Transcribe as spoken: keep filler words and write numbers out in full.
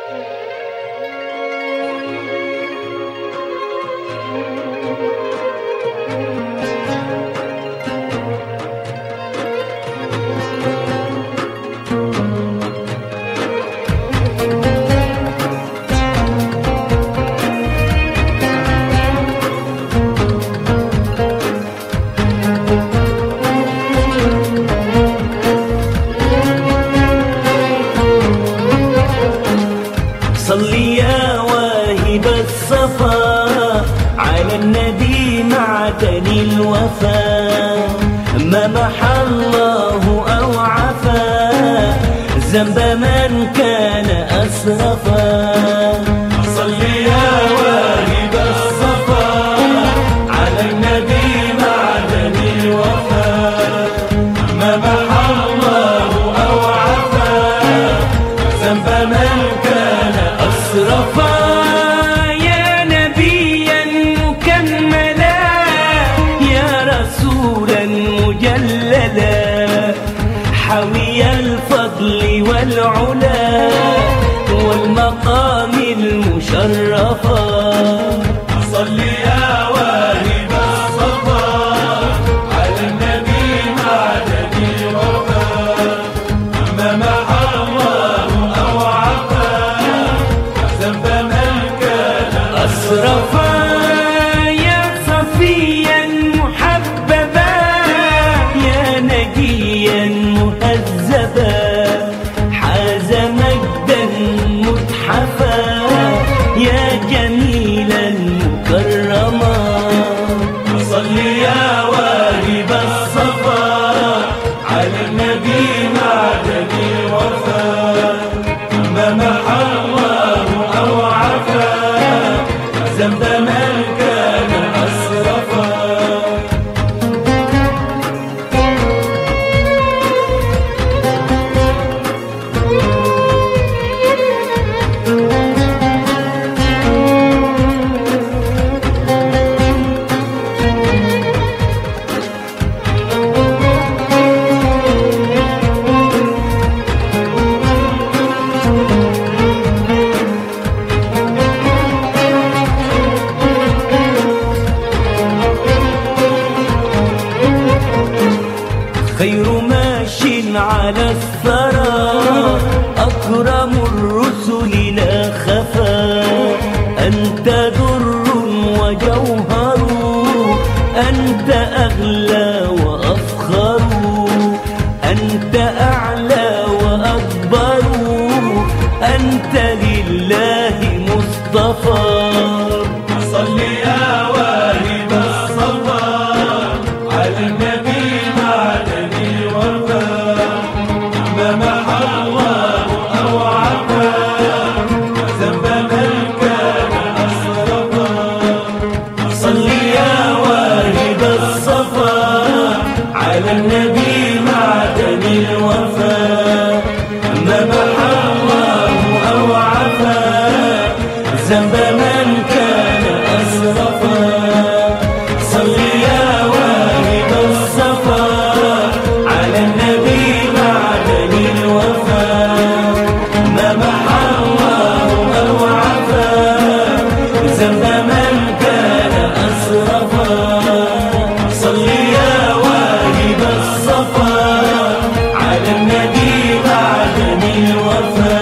صلي يا واهب الصفا على النبي معدن الوفا، ما محى الله أو عفا ذنب من كان أسرفا. صلي يا واهب الصفا على النبي معدن الوفا، ما محى الله أو عفا ذنب من كان أسرفا. يا نبيا مكملا يا رسولا مجللا، حوي الفضل والعلا والمقام المشرفا. صل يا واهب الصفا على النبي معدن الوفا، ما محى الله أو عفا ذنب من كان أسرفا. يا صفيا محببا يا نجيا مهذبا، حاز مجدا متحفا يا جميلا مكرما. صل يا واهب الصفا على النبي معدن الوفا، ما محى الله أو عفا ذنب من كان أسرفا. خير ماش على الثرى أكرم الرسل لا خفا، أنت در وجوهر أنت أغلى وأفخر، أنت أعلى وأكبر أنت لله مصطفى. صل يا واهب الصفا على النبي معدن الوفا، ما محى الله أو عفا ذنب من كان أسرفا. صل يا واهب الصفا على النبي معدن الوفا، ما محى الله أو عفا ذنب من كان أسرفا. صل يا واهب الصفا على النبي معدن الوفا، ما محى الله أو عفا ذنب من كان أسرفا. صل يا واهب الصفا على النبي معدن الوفا،